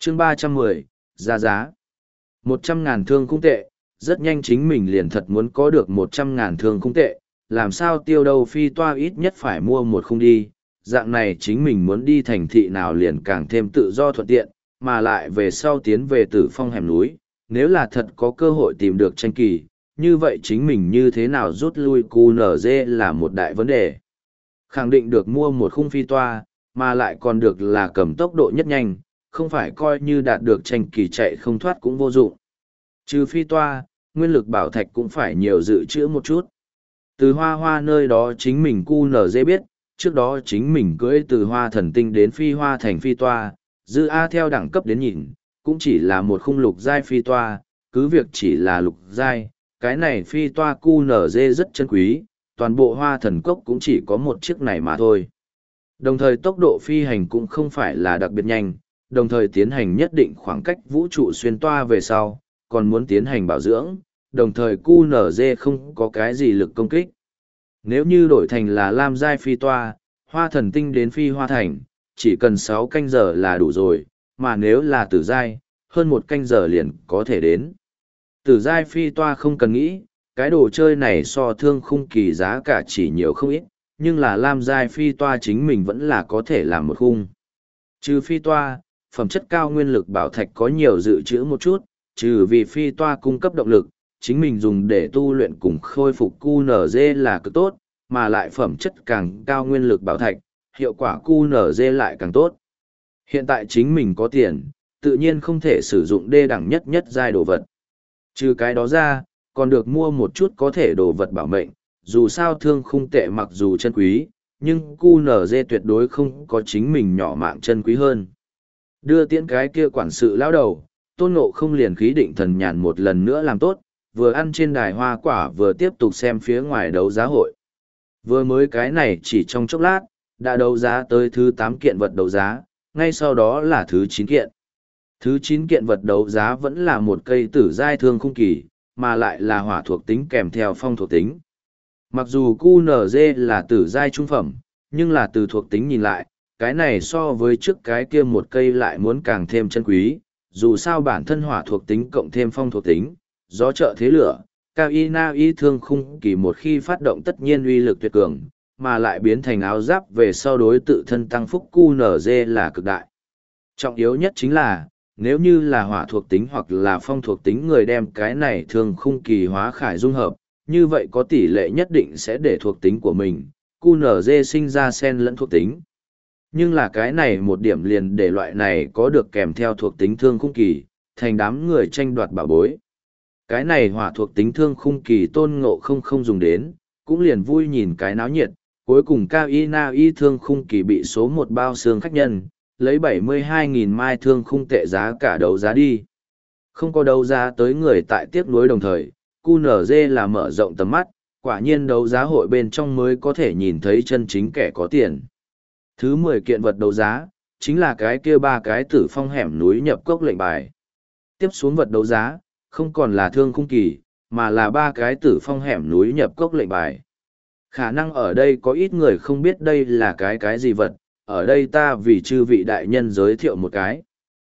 chương 310, ra giá. 100.000 thương khung tệ, rất nhanh chính mình liền thật muốn có được 100.000 thương khung tệ, làm sao tiêu đâu phi toa ít nhất phải mua một khung đi, dạng này chính mình muốn đi thành thị nào liền càng thêm tự do thuận tiện, mà lại về sau tiến về Tử Phong hẻm núi, nếu là thật có cơ hội tìm được tranh kỳ, như vậy chính mình như thế nào rút lui QNZ là một đại vấn đề. Khẳng định được mua một khung phi toa, mà lại còn được là cầm tốc độ nhất nhanh, không phải coi như đạt được tranh kỳ chạy không thoát cũng vô dụng. Trừ phi toa, nguyên lực bảo thạch cũng phải nhiều dự trữ một chút. Từ hoa hoa nơi đó chính mình QNZ biết, trước đó chính mình cưỡi từ hoa thần tinh đến phi hoa thành phi toa, dư A theo đẳng cấp đến nhìn, cũng chỉ là một khung lục giai phi toa, cứ việc chỉ là lục giai, cái này phi toa QNZ rất chân quý, toàn bộ hoa thần cốc cũng chỉ có một chiếc này mà thôi. Đồng thời tốc độ phi hành cũng không phải là đặc biệt nhanh, đồng thời tiến hành nhất định khoảng cách vũ trụ xuyên toa về sau, còn muốn tiến hành bảo dưỡng, đồng thời QNZ không có cái gì lực công kích. Nếu như đổi thành là lam giai phi toa, hoa thần tinh đến phi hoa thành, chỉ cần 6 canh giờ là đủ rồi, mà nếu là tử giai, hơn 1 canh giờ liền có thể đến. Tử giai phi toa không cần nghĩ, cái đồ chơi này so thương khung kỳ giá cả chỉ nhiều không ít, nhưng là lam giai phi toa chính mình vẫn là có thể làm một khung. Trừ phi toa, phẩm chất cao nguyên lực bảo thạch có nhiều dự trữ một chút, trừ vì phi toa cung cấp động lực, chính mình dùng để tu luyện cùng khôi phục QNZ là cực tốt, mà lại phẩm chất càng cao nguyên lực bảo thạch, hiệu quả QNZ lại càng tốt. Hiện tại chính mình có tiền, tự nhiên không thể sử dụng đê đẳng nhất giai đồ vật. Trừ cái đó ra, còn được mua một chút có thể đồ vật bảo mệnh, dù sao thương khung tệ mặc dù chân quý, nhưng QNZ tuyệt đối không có chính mình nhỏ mạng chân quý hơn. Đưa tiễn cái kia quản sự lão đầu, Tôn Ngộ không liền khí định thần nhàn một lần nữa làm tốt, vừa ăn trên đài hoa quả vừa tiếp tục xem phía ngoài đấu giá hội. Vừa mới cái này chỉ trong chốc lát, đã đấu giá tới thứ 8 kiện vật đấu giá, ngay sau đó là thứ 9 kiện. Thứ 9 kiện vật đấu giá vẫn là một cây tử giai thương khung kỳ, mà lại là hỏa thuộc tính kèm theo phong thuộc tính. Mặc dù QNZ là tử giai trung phẩm, nhưng là từ thuộc tính nhìn lại, cái này so với trước cái kia một cây lại muốn càng thêm chân quý, dù sao bản thân hỏa thuộc tính cộng thêm phong thuộc tính, gió trợ thế lửa, cao y na y thương khung kỳ một khi phát động tất nhiên uy lực tuyệt cường, mà lại biến thành áo giáp về sau đối tự thân tăng phúc QNZ là cực đại. Trọng yếu nhất chính là, nếu như là hỏa thuộc tính hoặc là phong thuộc tính người đem cái này thương khung kỳ hóa khải dung hợp, như vậy có tỷ lệ nhất định sẽ để thuộc tính của mình, QNZ sinh ra xen lẫn thuộc tính. Nhưng là cái này một điểm liền để loại này có được kèm theo thuộc tính thương khung kỳ, thành đám người tranh đoạt bảo bối. Cái này hỏa thuộc tính thương khung kỳ Tôn Ngộ không dùng đến, cũng liền vui nhìn cái náo nhiệt, cuối cùng Cao Y Na Y thương khung kỳ bị số 1 bao xương khách nhân, lấy 72.000 mai thương khung tệ giá cả đấu giá đi. Không có đấu giá tới người tại tiếc nuối đồng thời, QNZ là mở rộng tầm mắt, quả nhiên đấu giá hội bên trong mới có thể nhìn thấy chân chính kẻ có tiền. Thứ 10 kiện vật đấu giá, chính là cái kia 3 cái Tử Phong hẻm núi nhập cốc lệnh bài. Tiếp xuống vật đấu giá, không còn là thương khung kỳ, mà là 3 cái Tử Phong hẻm núi nhập cốc lệnh bài. Khả năng ở đây có ít người không biết đây là cái gì vật, ở đây ta vì chư vị đại nhân giới thiệu một cái.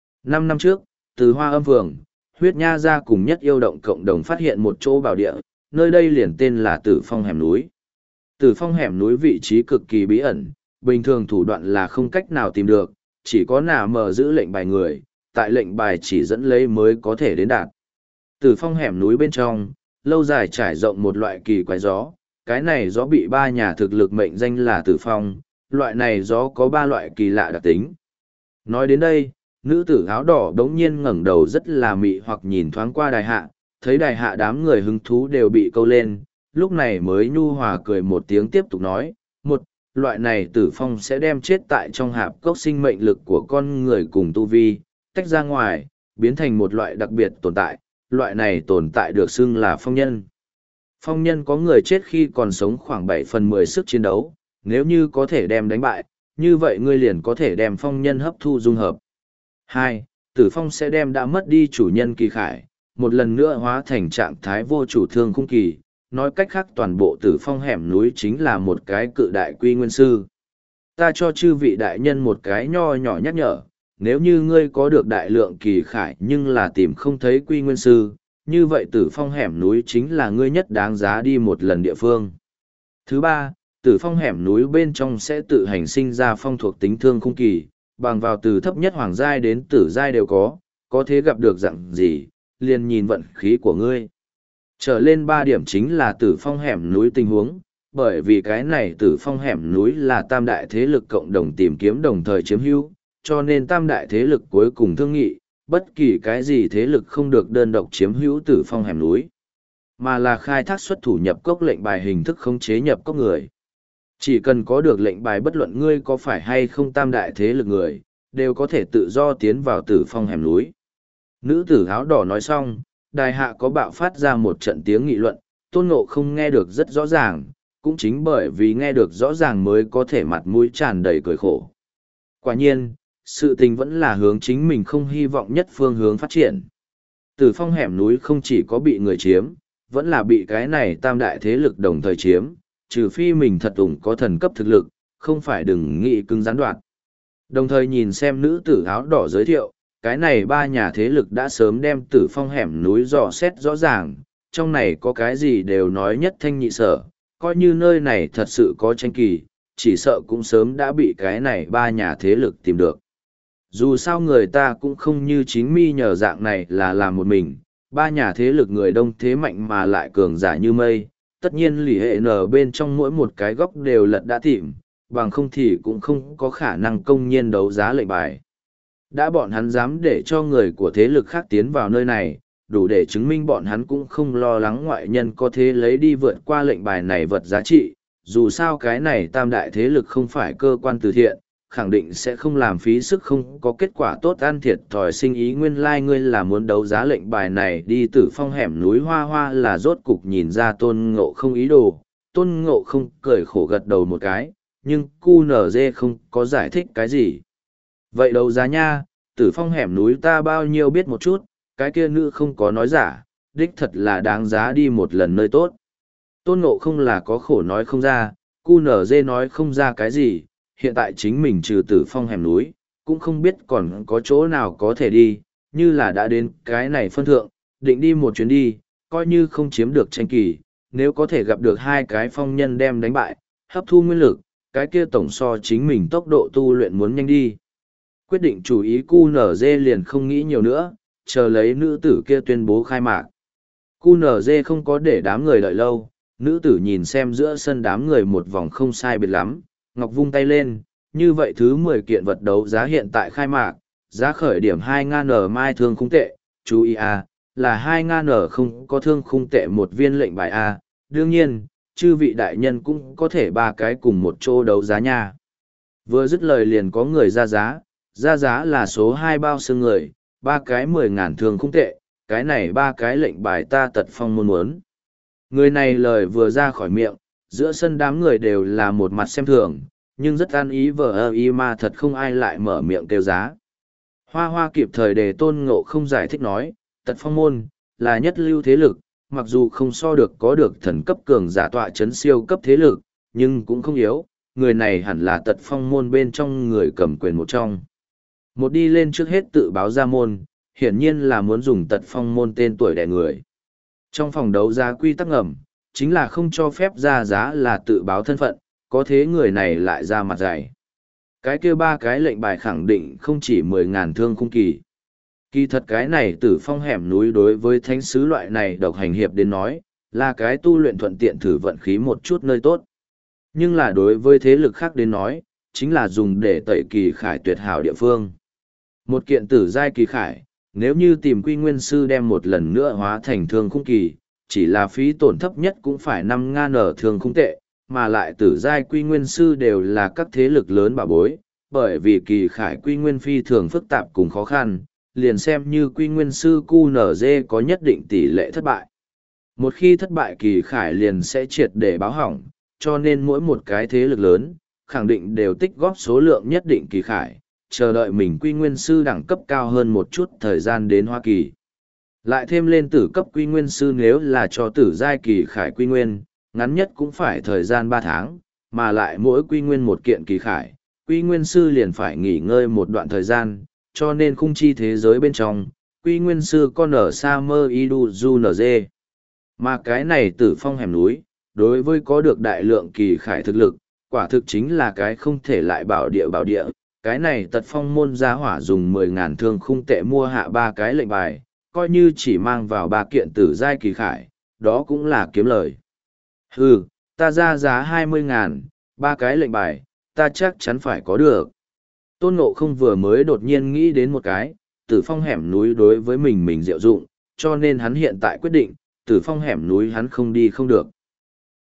5 năm trước, từ Hoa Âm Phường, Huyết Nha gia cùng Nhất Yêu Động cộng đồng phát hiện một chỗ bảo địa, nơi đây liền tên là Tử Phong hẻm núi. Tử Phong hẻm núi vị trí cực kỳ bí ẩn, bình thường thủ đoạn là không cách nào tìm được, chỉ có nào mở giữ lệnh bài người, tại lệnh bài chỉ dẫn lấy mới có thể đến đạt. Tử Phong hẻm núi bên trong, lâu dài trải rộng một loại kỳ quái gió, cái này gió bị 3 nhà thực lực mệnh danh là Tử Phong, loại này gió có 3 loại kỳ lạ đặc tính. Nói đến đây, nữ tử áo đỏ đống nhiên ngẩng đầu rất là mị hoặc nhìn thoáng qua đài hạ, thấy đài hạ đám người hứng thú đều bị câu lên, lúc này mới nhu hòa cười một tiếng tiếp tục nói, một, loại này Tử Phong sẽ đem chết tại trong hạp cốc sinh mệnh lực của con người cùng tu vi, tách ra ngoài, biến thành một loại đặc biệt tồn tại, loại này tồn tại được xưng là phong nhân. Phong nhân có người chết khi còn sống khoảng 7/10 sức chiến đấu, nếu như có thể đem đánh bại, như vậy ngươi liền có thể đem phong nhân hấp thu dung hợp. 2. Tử Phong sẽ đem đã mất đi chủ nhân kỳ khải, một lần nữa hóa thành trạng thái vô chủ thương khung kỳ, nói cách khác toàn bộ Tử Phong hẻm núi chính là một cái cự đại quy nguyên sư. Ta cho chư vị đại nhân một cái nho nhỏ nhắc nhở, nếu như ngươi có được đại lượng kỳ khải nhưng là tìm không thấy quy nguyên sư, như vậy Tử Phong hẻm núi chính là ngươi nhất đáng giá đi một lần địa phương. Thứ ba, Tử Phong hẻm núi bên trong sẽ tự hành sinh ra phong thuộc tính thương khung kỳ, bằng vào từ thấp nhất hoàng giai đến tử giai đều có thế gặp được dạng gì, liền nhìn vận khí của ngươi. Trở lên 3 điểm chính là Tử Phong hẻm núi tình huống, bởi vì cái này Tử Phong hẻm núi là tam đại thế lực cộng đồng tìm kiếm đồng thời chiếm hữu, cho nên tam đại thế lực cuối cùng thương nghị, bất kỳ cái gì thế lực không được đơn độc chiếm hữu Tử Phong hẻm núi, mà là khai thác xuất thủ nhập cốc lệnh bài hình thức khống chế nhập cốc người. Chỉ cần có được lệnh bài, bất luận ngươi có phải hay không tam đại thế lực người, đều có thể tự do tiến vào Tử Phong hẻm núi. Nữ tử áo đỏ nói xong, đài hạ có bạo phát ra một trận tiếng nghị luận, Tôn Ngộ không nghe được rất rõ ràng, cũng chính bởi vì nghe được rõ ràng mới có thể mặt mũi tràn đầy cười khổ. Quả nhiên, sự tình vẫn là hướng chính mình không hy vọng nhất phương hướng phát triển. Tử Phong hẻm núi không chỉ có bị người chiếm, vẫn là bị cái này tam đại thế lực đồng thời chiếm, trừ phi mình thật ủng có thần cấp thực lực, không phải đừng nghĩ cứng gián đoạn. Đồng thời nhìn xem nữ tử áo đỏ giới thiệu, cái này 3 nhà thế lực đã sớm đem Tử Phong hẻm núi dò xét rõ ràng, trong này có cái gì đều nói nhất thanh nhị sở, coi như nơi này thật sự có tranh kỳ, chỉ sợ cũng sớm đã bị cái này 3 nhà thế lực tìm được. Dù sao người ta cũng không như chính mi nhờ dạng này là làm một mình, 3 nhà thế lực người đông thế mạnh mà lại cường giả như mây, tất nhiên lì hệ nở bên trong mỗi một cái góc đều lật đã tìm, bằng không thì cũng không có khả năng công nhiên đấu giá lệnh bài. Đã bọn hắn dám để cho người của thế lực khác tiến vào nơi này, đủ để chứng minh bọn hắn cũng không lo lắng ngoại nhân có thể lấy đi vượt qua lệnh bài này vật giá trị, dù sao cái này tam đại thế lực không phải cơ quan từ thiện, khẳng định sẽ không làm phí sức không có kết quả tốt ăn thiệt thòi sinh ý. Nguyên lai ngươi là muốn đấu giá lệnh bài này đi Tử Phong hẻm núi Hoa Hoa là rốt cục nhìn ra Tôn Ngộ không ý đồ, Tôn Ngộ không cười khổ gật đầu một cái, nhưng QNZ không có giải thích cái gì. Vậy đấu giá nha, Tử Phong hẻm núi ta bao nhiêu biết một chút, cái kia nữ không có nói giả, đích thật là đáng giá đi một lần nơi tốt. Tôn Ngộ không là có khổ nói không ra, QNZ nói không ra cái gì, hiện tại chính mình trừ Tử Phong hẻm núi, cũng không biết còn có chỗ nào có thể đi, như là đã đến cái này phân thượng, định đi một chuyến đi, coi như không chiếm được tranh kỳ, nếu có thể gặp được 2 cái phong nhân đem đánh bại, hấp thu nguyên lực, cái kia tổng so chính mình tốc độ tu luyện muốn nhanh đi. Quyết định chủ ý QNZ liền không nghĩ nhiều nữa, chờ lấy nữ tử kia tuyên bố khai mạc. QNZ không có để đám người đợi lâu, nữ tử nhìn xem giữa sân đám người một vòng không sai biệt lắm, Ngọc vung tay lên, như vậy thứ 10 kiện vật đấu giá hiện tại khai mạc, giá khởi điểm 2.000 mai thương khung tệ, chú ý là 2.000 không có thương khung tệ một viên lệnh bài đương nhiên, chư vị đại nhân cũng có thể 3 cái cùng một chỗ đấu giá nha. Vừa dứt lời liền có người ra giá là số 2 bao xương người, 3 cái 10.000 thương khung tệ, cái này 3 cái lệnh bài ta Tật Phong môn muốn. Người này lời vừa ra khỏi miệng, giữa sân đám người đều là một mặt xem thường, nhưng rất an ý vờ y mà thật không ai lại mở miệng kêu giá. Hoa Hoa kịp thời để Tôn Ngộ không giải thích nói, Tật Phong môn là nhất lưu thế lực, mặc dù không so được có được thần cấp cường giả tọa chấn siêu cấp thế lực, nhưng cũng không yếu, người này hẳn là Tật Phong môn bên trong người cầm quyền một trong. Một đi lên trước hết tự báo ra môn, hiển nhiên là muốn dùng Tật Phong môn tên tuổi đè người. Trong phòng đấu giá quy tắc ngầm, chính là không cho phép ra giá là tự báo thân phận, có thế người này lại ra mặt dày. Cái kia 3 cái lệnh bài khẳng định không chỉ 10.000 thương khung kỳ. Kỳ thật cái này Tử Phong hẻm núi đối với thánh sứ loại này độc hành hiệp đến nói, là cái tu luyện thuận tiện thử vận khí một chút nơi tốt. Nhưng là đối với thế lực khác đến nói, chính là dùng để tẩy kỳ khải tuyệt hảo địa phương. Một kiện tử giai kỳ khải, nếu như tìm quy nguyên sư đem một lần nữa hóa thành thương khung kỳ, chỉ là phí tổn thấp nhất cũng phải 5.000 thương khung tệ, mà lại tử giai quy nguyên sư đều là các thế lực lớn bảo bối, bởi vì kỳ khải quy nguyên phi thường phức tạp cùng khó khăn, liền xem như quy nguyên sư QNZ có nhất định tỷ lệ thất bại. Một khi thất bại kỳ khải liền sẽ triệt để báo hỏng, cho nên mỗi một cái thế lực lớn, khẳng định đều tích góp số lượng nhất định kỳ khải, chờ đợi mình quy nguyên sư đẳng cấp cao hơn một chút thời gian đến Hoa Kỳ. Lại thêm lên tử cấp quy nguyên sư nếu là cho tử giai kỳ khải quy nguyên, ngắn nhất cũng phải thời gian 3 tháng, mà lại mỗi quy nguyên một kiện kỳ khải, quy nguyên sư liền phải nghỉ ngơi một đoạn thời gian, cho nên khung chi thế giới bên trong, quy nguyên sư con ở sa mơ idu du nz. Mà cái này tử phong hẻm núi, đối với có được đại lượng kỳ khải thực lực, quả thực chính là cái không thể lại bảo địa, cái này tật phong môn gia hỏa dùng 10.000 thương khung tệ mua hạ 3 cái lệnh bài, coi như chỉ mang vào 3 kiện tử giai kỳ khải, đó cũng là kiếm lời. Hừ, ta ra giá 20.000, 3 cái lệnh bài, ta chắc chắn phải có được. Tôn Ngộ không vừa mới đột nhiên nghĩ đến một cái, tử phong hẻm núi đối với mình diệu dụng, cho nên hắn hiện tại quyết định, tử phong hẻm núi hắn không đi không được.